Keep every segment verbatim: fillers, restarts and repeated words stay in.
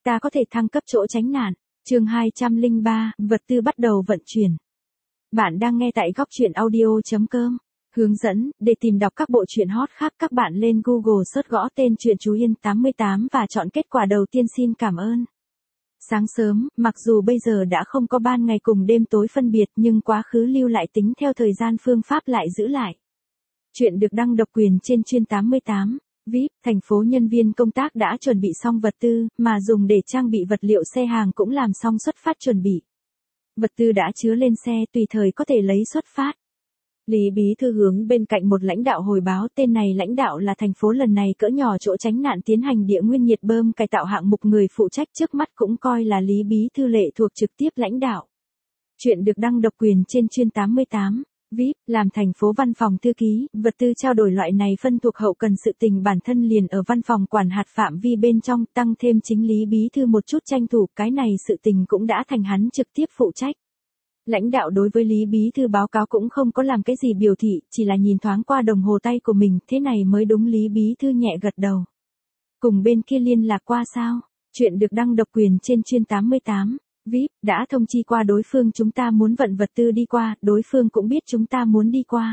ta có thể thăng cấp chỗ tránh nạn. Chương hai trăm lẻ ba, vật tư bắt đầu vận chuyển. Bạn đang nghe tại góc truyện audio chấm com. Hướng dẫn, để tìm đọc các bộ truyện hot khác các bạn lên Google search gõ tên truyện Chú Yên tám mươi tám và chọn kết quả đầu tiên. Xin cảm ơn. Sáng sớm, mặc dù bây giờ đã không có ban ngày cùng đêm tối phân biệt nhưng quá khứ lưu lại tính theo thời gian phương pháp lại giữ lại. Chuyện được đăng độc quyền trên chuyên tám mươi tám. vê i pê, thành phố nhân viên công tác đã chuẩn bị xong vật tư, mà dùng để trang bị vật liệu xe hàng cũng làm xong xuất phát chuẩn bị. Vật tư đã chứa lên xe tùy thời có thể lấy xuất phát. Lý Bí Thư hướng bên cạnh một lãnh đạo hồi báo tên này lãnh đạo là thành phố lần này cỡ nhỏ chỗ tránh nạn tiến hành địa nguyên nhiệt bơm cải tạo hạng mục người phụ trách trước mắt cũng coi là Lý Bí Thư lệ thuộc trực tiếp lãnh đạo. Chuyện được đăng độc quyền trên chuyên tám mươi tám. vê i pê, làm thành phố văn phòng thư ký, vật tư trao đổi loại này phân thuộc hậu cần sự tình bản thân liền ở văn phòng quản hạt phạm vi bên trong, tăng thêm chính Lý Bí Thư một chút tranh thủ, cái này sự tình cũng đã thành hắn trực tiếp phụ trách. Lãnh đạo đối với Lý Bí Thư báo cáo cũng không có làm cái gì biểu thị, chỉ là nhìn thoáng qua đồng hồ tay của mình, thế này mới đúng. Lý Bí Thư nhẹ gật đầu. Cùng bên kia liên lạc qua sao? Chuyện được đăng độc quyền trên chuyên tám mươi tám. vê i pê, đã thông chi qua đối phương chúng ta muốn vận vật tư đi qua, đối phương cũng biết chúng ta muốn đi qua.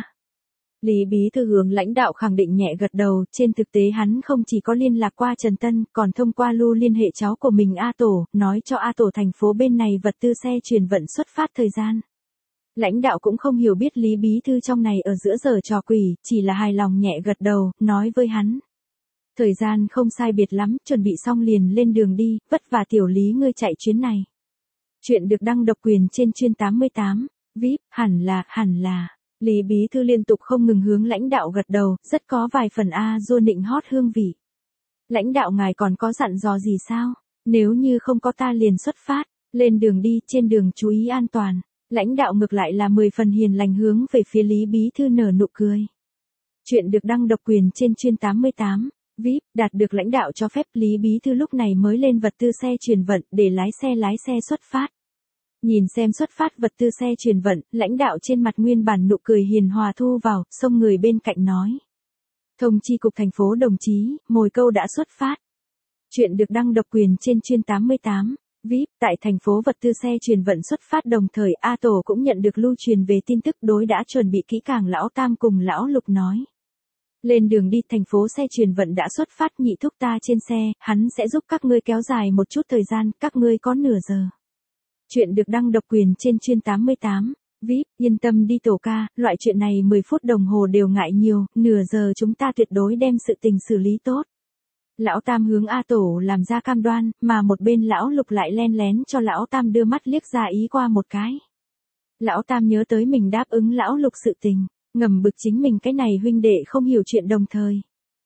Lý Bí Thư hướng lãnh đạo khẳng định nhẹ gật đầu, trên thực tế hắn không chỉ có liên lạc qua Trần Tân, còn thông qua Lưu liên hệ cháu của mình A Tổ, nói cho A Tổ thành phố bên này vật tư xe chuyển vận xuất phát thời gian. Lãnh đạo cũng không hiểu biết Lý Bí Thư trong này ở giữa giờ trò quỷ, chỉ là hài lòng nhẹ gật đầu, nói với hắn. Thời gian không sai biệt lắm, chuẩn bị xong liền lên đường đi, vất vả tiểu Lý ngươi chạy chuyến này. Chuyện được đăng độc quyền trên chuyên tám mươi tám. vê i pê, hẳn là, hẳn là. Lý Bí Thư liên tục không ngừng hướng lãnh đạo gật đầu, rất có vài phần A dua nịnh hót hương vị. Lãnh đạo ngài còn có dặn dò gì sao? Nếu như không có ta liền xuất phát, lên đường đi, trên đường chú ý an toàn. Lãnh đạo ngược lại là mười phần hiền lành hướng về phía Lý Bí Thư nở nụ cười. Chuyện được đăng độc quyền trên chuyên tám mươi tám. vê i pê, đạt được lãnh đạo cho phép Lý Bí Thư lúc này mới lên vật tư xe chuyển vận để lái xe lái xe xuất phát. Nhìn xem xuất phát vật tư xe chuyển vận, lãnh đạo trên mặt nguyên bản nụ cười hiền hòa thu vào, xông người bên cạnh nói. Thông chi cục thành phố đồng chí, mồi câu đã xuất phát. Chuyện được đăng độc quyền trên chuyên tám mươi tám. vê i pê, tại thành phố vật tư xe chuyển vận xuất phát đồng thời A Tổ cũng nhận được lưu truyền về tin tức đối đã chuẩn bị kỹ càng. Lão Tam cùng Lão Lục nói. Lên đường đi, thành phố xe chuyển vận đã xuất phát, nhị thúc ta trên xe, hắn sẽ giúp các ngươi kéo dài một chút thời gian, các ngươi có nửa giờ. Chuyện được đăng độc quyền trên chuyên tám mươi tám. vê i pê, yên tâm đi Tổ ca, loại chuyện này mười phút đồng hồ đều ngại nhiều, nửa giờ chúng ta tuyệt đối đem sự tình xử lý tốt. Lão Tam hướng A Tổ làm ra cam đoan, mà một bên Lão Lục lại len lén cho Lão Tam đưa mắt liếc ra ý qua một cái. Lão Tam nhớ tới mình đáp ứng Lão Lục sự tình, ngầm bực chính mình cái này huynh đệ không hiểu chuyện đồng thời.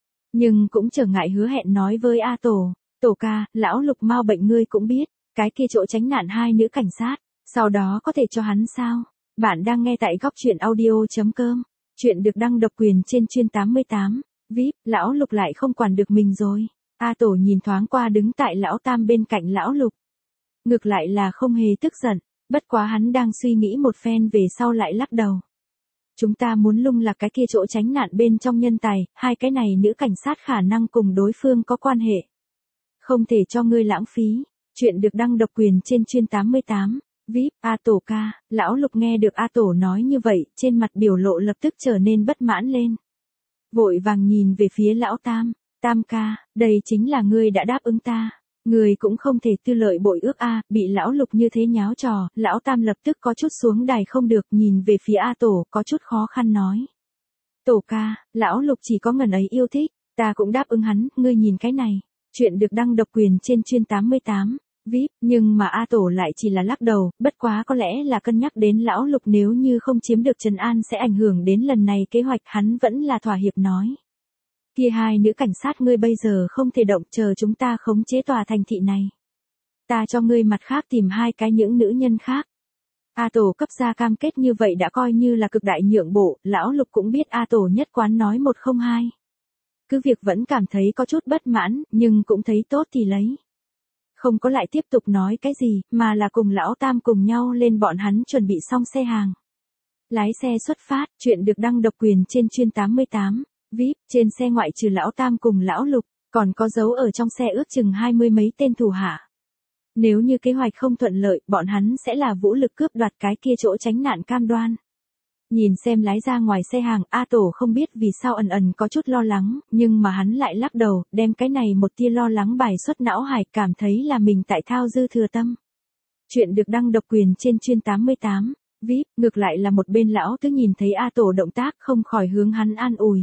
Nhưng cũng trở ngại hứa hẹn nói với A Tổ, Tổ ca, Lão Lục mau bệnh ngươi cũng biết, cái kia chỗ tránh nạn hai nữ cảnh sát, sau đó có thể cho hắn sao? Bạn đang nghe tại góc truyện audio chấm com. Chuyện được đăng độc quyền trên chuyên tám mươi tám. vê i pê, Lão Lục lại không quản được mình rồi. A Tổ nhìn thoáng qua đứng tại Lão Tam bên cạnh Lão Lục. Ngược lại là không hề tức giận, bất quá hắn đang suy nghĩ một phen về sau lại lắc đầu. Chúng ta muốn lung lạc cái kia chỗ tránh nạn bên trong nhân tài, hai cái này nữ cảnh sát khả năng cùng đối phương có quan hệ. Không thể cho ngươi lãng phí. Chuyện được đăng độc quyền trên chuyên tám mươi tám. vê i pê, A Tổ ca, Lão Lục nghe được A Tổ nói như vậy, trên mặt biểu lộ lập tức trở nên bất mãn lên. Vội vàng nhìn về phía Lão Tam, Tam ca, đây chính là ngươi đã đáp ứng ta. Ngươi cũng không thể tư lợi bội ước a, bị Lão Lục như thế nháo trò, Lão Tam lập tức có chút xuống đài không được, nhìn về phía A Tổ, có chút khó khăn nói. Tổ ca, Lão Lục chỉ có ngần ấy yêu thích, ta cũng đáp ứng hắn, ngươi nhìn cái này. Chuyện được đăng độc quyền trên chuyên tám mươi tám. vê i pê, nhưng mà A Tổ lại chỉ là lắc đầu, bất quá có lẽ là cân nhắc đến Lão Lục nếu như không chiếm được trấn an sẽ ảnh hưởng đến lần này kế hoạch, hắn vẫn là thỏa hiệp nói. Kia hai nữ cảnh sát ngươi bây giờ không thể động, chờ chúng ta khống chế tòa thành thị này. Ta cho ngươi mặt khác tìm hai cái những nữ nhân khác. A Tổ cấp ra cam kết như vậy đã coi như là cực đại nhượng bộ, Lão Lục cũng biết A Tổ nhất quán nói một không hai. Cứ việc vẫn cảm thấy có chút bất mãn, nhưng cũng thấy tốt thì lấy. Không có lại tiếp tục nói cái gì, mà là cùng Lão Tam cùng nhau lên bọn hắn chuẩn bị xong xe hàng. Lái xe xuất phát, chuyện được đăng độc quyền trên chuyên tám mươi tám. vê i pê, trên xe ngoại trừ Lão Tam cùng Lão Lục, còn có dấu ở trong xe ước chừng hai mươi mấy tên thủ hạ. Nếu như kế hoạch không thuận lợi, bọn hắn sẽ là vũ lực cướp đoạt cái kia chỗ tránh nạn cam đoan. Nhìn xem lái ra ngoài xe hàng, A Tổ không biết vì sao ẩn ẩn có chút lo lắng, nhưng mà hắn lại lắc đầu, đem cái này một tia lo lắng bài xuất não hải, cảm thấy là mình tại thao dư thừa tâm. Chuyện được đăng độc quyền trên chuyên tám mươi tám, vê i pê, ngược lại là một bên lão tứ nhìn thấy A Tổ động tác không khỏi hướng hắn an ủi.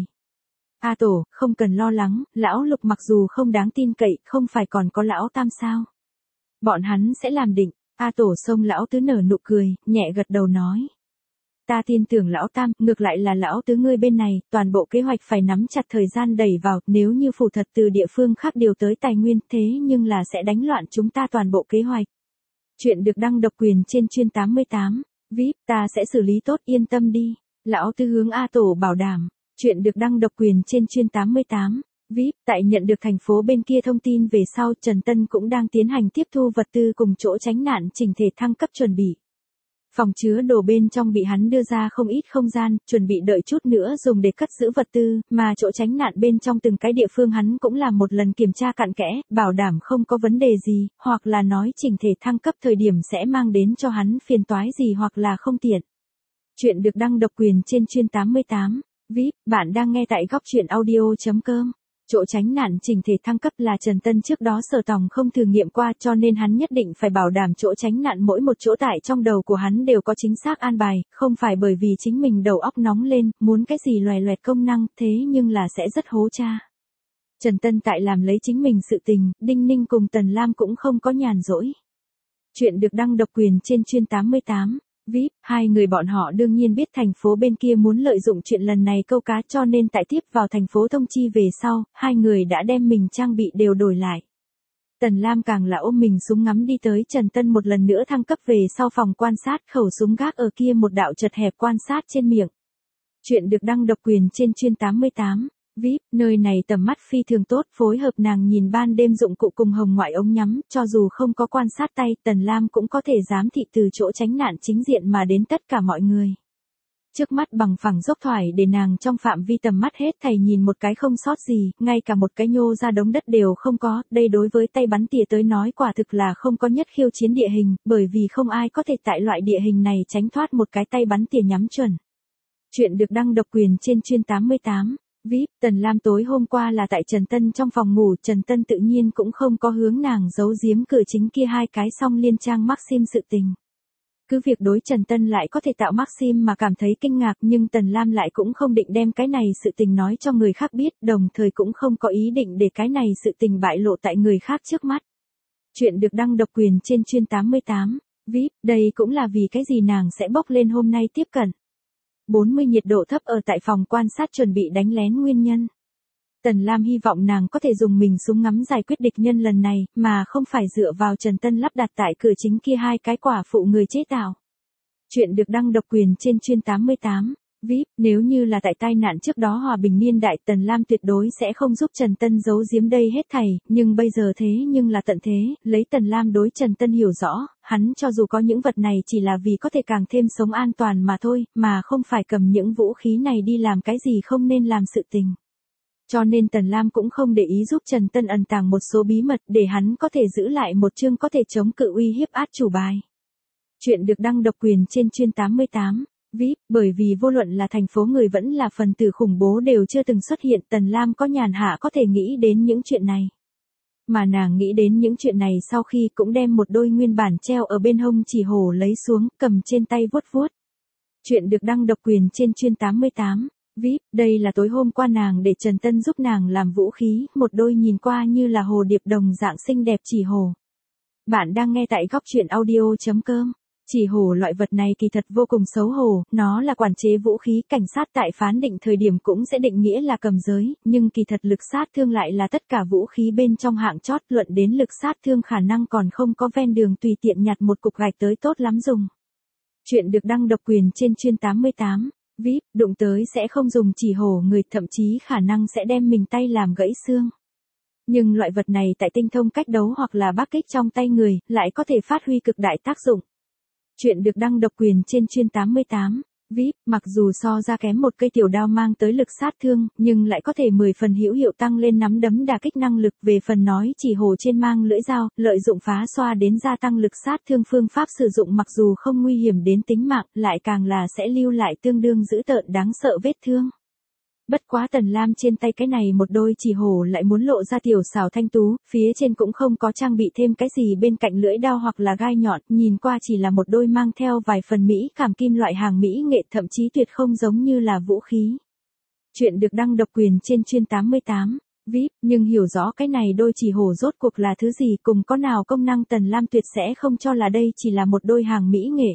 A Tổ, không cần lo lắng, lão Lục mặc dù không đáng tin cậy, không phải còn có lão Tam sao. Bọn hắn sẽ làm định. A Tổ xông lão tứ nở nụ cười, nhẹ gật đầu nói. Ta tin tưởng lão Tam, ngược lại là lão tứ ngươi bên này, toàn bộ kế hoạch phải nắm chặt thời gian đẩy vào, nếu như phủ thật từ địa phương khác điều tới tài nguyên, thế nhưng là sẽ đánh loạn chúng ta toàn bộ kế hoạch. Chuyện được đăng độc quyền trên chuyên tám mươi tám, vê i pê, ta sẽ xử lý tốt, yên tâm đi. Lão tứ hướng A Tổ bảo đảm. Chuyện được đăng độc quyền trên chuyên tám mươi tám, vê i pê, tại nhận được thành phố bên kia thông tin về sau, Trần Tân cũng đang tiến hành tiếp thu vật tư cùng chỗ tránh nạn chỉnh thể thăng cấp chuẩn bị. Phòng chứa đồ bên trong bị hắn đưa ra không ít không gian, chuẩn bị đợi chút nữa dùng để cất giữ vật tư, mà chỗ tránh nạn bên trong từng cái địa phương hắn cũng làm một lần kiểm tra cặn kẽ, bảo đảm không có vấn đề gì, hoặc là nói chỉnh thể thăng cấp thời điểm sẽ mang đến cho hắn phiền toái gì hoặc là không tiện. Chuyện được đăng độc quyền trên chuyên tám mươi tám, vê i pê, bạn đang nghe tại góc chuyện audio chấm com. Chỗ tránh nạn chỉnh thể thăng cấp là Trần Tân trước đó sở tòng không thử nghiệm qua, cho nên hắn nhất định phải bảo đảm chỗ tránh nạn mỗi một chỗ tại trong đầu của hắn đều có chính xác an bài, không phải bởi vì chính mình đầu óc nóng lên, muốn cái gì loè loẹt công năng, thế nhưng là sẽ rất hố cha. Trần Tân tại làm lấy chính mình sự tình, Đinh Ninh cùng Tần Lam cũng không có nhàn rỗi. Chuyện được đăng độc quyền trên chuyên tám mươi tám. vê i pê, hai người bọn họ đương nhiên biết thành phố bên kia muốn lợi dụng chuyện lần này câu cá, cho nên tại tiếp vào thành phố thông chi về sau, hai người đã đem mình trang bị đều đổi lại. Tần Lam càng là ôm mình súng ngắm đi tới Trần Tân một lần nữa thăng cấp về sau phòng quan sát, khẩu súng gác ở kia một đạo chật hẹp quan sát trên miệng. Chuyện được đăng độc quyền trên chuyên tám mươi tám. vê i pê, nơi này tầm mắt phi thường tốt, phối hợp nàng nhìn ban đêm dụng cụ cùng hồng ngoại ống nhắm, cho dù không có quan sát tay, Tần Lam cũng có thể giám thị từ chỗ tránh nạn chính diện mà đến tất cả mọi người. Trước mắt bằng phẳng dốc thoải để nàng trong phạm vi tầm mắt hết thảy nhìn một cái không sót gì, ngay cả một cái nhô ra đống đất đều không có, đây đối với tay bắn tỉa tới nói quả thực là không có nhất khiêu chiến địa hình, bởi vì không ai có thể tại loại địa hình này tránh thoát một cái tay bắn tỉa nhắm chuẩn. Chuyện được đăng độc quyền trên chuyên tám mươi tám. vê i pê, Tần Lam tối hôm qua là tại Trần Tân trong phòng ngủ, Trần Tân tự nhiên cũng không có hướng nàng giấu giếm cửa chính kia hai cái song liên trang Maxim sự tình. Cứ việc đối Trần Tân lại có thể tạo Maxim mà cảm thấy kinh ngạc, nhưng Tần Lam lại cũng không định đem cái này sự tình nói cho người khác biết, đồng thời cũng không có ý định để cái này sự tình bại lộ tại người khác trước mắt. Chuyện được đăng độc quyền trên chuyên tám mươi tám, vê i pê, đây cũng là vì cái gì nàng sẽ bốc lên hôm nay tiếp cận. bốn mươi nhiệt độ thấp ở tại phòng quan sát chuẩn bị đánh lén nguyên nhân. Tần Lam hy vọng nàng có thể dùng mình súng ngắm giải quyết địch nhân lần này, mà không phải dựa vào Trần Tân lắp đặt tại cửa chính kia hai cái quả phụ người chế tạo. Chuyện được đăng độc quyền trên chuyên tám mươi tám, vê i pê, nếu như là tại tai nạn trước đó hòa bình niên đại, Tần Lam tuyệt đối sẽ không giúp Trần Tân giấu giếm đây hết thảy, nhưng bây giờ thế nhưng là tận thế, lấy Tần Lam đối Trần Tân hiểu rõ, hắn cho dù có những vật này chỉ là vì có thể càng thêm sống an toàn mà thôi, mà không phải cầm những vũ khí này đi làm cái gì không nên làm sự tình. Cho nên Tần Lam cũng không để ý giúp Trần Tân ẩn tàng một số bí mật để hắn có thể giữ lại một chương có thể chống cự uy hiếp át chủ bài. Chuyện được đăng độc quyền trên chuyên tám mươi tám, vê i pê, bởi vì vô luận là thành phố người vẫn là phần tử khủng bố đều chưa từng xuất hiện, Tần Lam có nhàn hạ có thể nghĩ đến những chuyện này. Mà nàng nghĩ đến những chuyện này sau khi cũng đem một đôi nguyên bản treo ở bên hông chỉ hổ lấy xuống, cầm trên tay vuốt vuốt. Chuyện được đăng độc quyền trên chuyên tám mươi tám, vê i pê, đây là tối hôm qua nàng để Trần Tân giúp nàng làm vũ khí, một đôi nhìn qua như là hồ điệp đồng dạng xinh đẹp chỉ hổ. Bạn đang nghe tại góc chuyện audio chấm com. Chỉ hổ loại vật này kỳ thật vô cùng xấu hổ, nó là quản chế vũ khí, cảnh sát tại phán định thời điểm cũng sẽ định nghĩa là cầm giới, nhưng kỳ thật lực sát thương lại là tất cả vũ khí bên trong hạng chót, luận đến lực sát thương khả năng còn không có ven đường tùy tiện nhặt một cục gạch tới tốt lắm dùng. Chuyện được đăng độc quyền trên chuyên tám mươi tám, vê i pê, đụng tới sẽ không dùng chỉ hổ người, thậm chí khả năng sẽ đem mình tay làm gãy xương. Nhưng loại vật này tại tinh thông cách đấu hoặc là bác kích trong tay người, lại có thể phát huy cực đại tác dụng. Chuyện được đăng độc quyền trên chuyên tám mươi tám, vê i pê, mặc dù so ra kém một cây tiểu đao mang tới lực sát thương, nhưng lại có thể mười phần hữu hiệu tăng lên nắm đấm đả kích năng lực. Về phần nói chỉ hổ trên mang lưỡi dao, lợi dụng phá xoa đến gia tăng lực sát thương, phương pháp sử dụng mặc dù không nguy hiểm đến tính mạng, lại càng là sẽ lưu lại tương đương dữ tợn đáng sợ vết thương. Bất quá Tần Lam trên tay cái này một đôi chỉ hổ lại muốn lộ ra tiểu xảo thanh tú, phía trên cũng không có trang bị thêm cái gì bên cạnh lưỡi đao hoặc là gai nhọn, nhìn qua chỉ là một đôi mang theo vài phần mỹ cảm kim loại hàng mỹ nghệ, thậm chí tuyệt không giống như là vũ khí. Chuyện được đăng độc quyền trên chuyên tám mươi tám, vê i pê, nhưng hiểu rõ cái này đôi chỉ hổ rốt cuộc là thứ gì cùng có nào công năng Tần Lam tuyệt sẽ không cho là đây chỉ là một đôi hàng mỹ nghệ.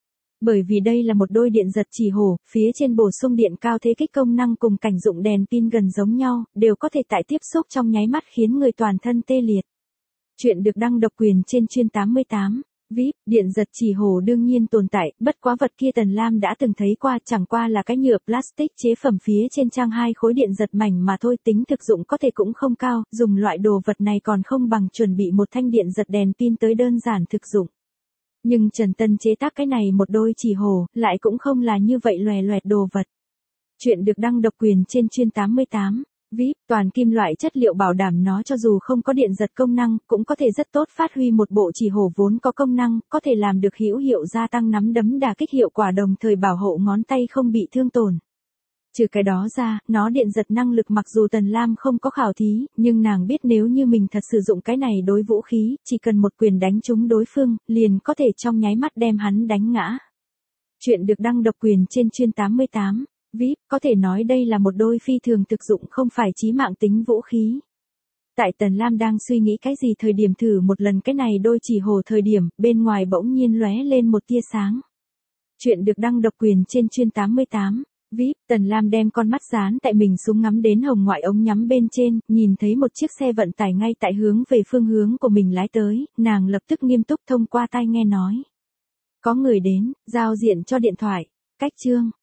Bởi vì đây là một đôi điện giật chỉ hổ, phía trên bổ sung điện cao thế kích công năng cùng cảnh dụng đèn pin gần giống nhau, đều có thể tại tiếp xúc trong nháy mắt khiến người toàn thân tê liệt. Chuyện được đăng độc quyền trên chuyên tám mươi tám, vê i pê, điện giật chỉ hổ đương nhiên tồn tại, bất quá vật kia Tần Lam đã từng thấy qua, chẳng qua là cái nhựa plastic chế phẩm phía trên trang hai khối điện giật mảnh mà thôi, tính thực dụng có thể cũng không cao, dùng loại đồ vật này còn không bằng chuẩn bị một thanh điện giật đèn pin tới đơn giản thực dụng. Nhưng Trần Tân chế tác cái này một đôi chỉ hổ, lại cũng không là như vậy loè loẹt đồ vật. Chuyện được đăng độc quyền trên chuyên tám mươi tám, vê i pê, toàn kim loại chất liệu bảo đảm nó cho dù không có điện giật công năng, cũng có thể rất tốt phát huy một bộ chỉ hổ vốn có công năng, có thể làm được hữu hiệu gia tăng nắm đấm đả kích hiệu quả, đồng thời bảo hộ ngón tay không bị thương tổn. Trừ cái đó ra, nó điện giật năng lực mặc dù Tần Lam không có khảo thí, nhưng nàng biết nếu như mình thật sử dụng cái này đối vũ khí, chỉ cần một quyền đánh trúng đối phương, liền có thể trong nháy mắt đem hắn đánh ngã. Chuyện được đăng độc quyền trên chuyên tám mươi tám, vê i pê, có thể nói đây là một đôi phi thường thực dụng không phải chí mạng tính vũ khí. Tại Tần Lam đang suy nghĩ cái gì thời điểm thử một lần cái này đôi chỉ hổ thời điểm, bên ngoài bỗng nhiên lóe lên một tia sáng. Chuyện được đăng độc quyền trên chuyên tám mươi tám. vê i pê, Tần Lam đem con mắt dán tại mình súng ngắm đến hồng ngoại ống nhắm bên trên, nhìn thấy một chiếc xe vận tải ngay tại hướng về phương hướng của mình lái tới, nàng lập tức nghiêm túc thông qua tai nghe nói. Có người đến, giao diện cho điện thoại, cách chương.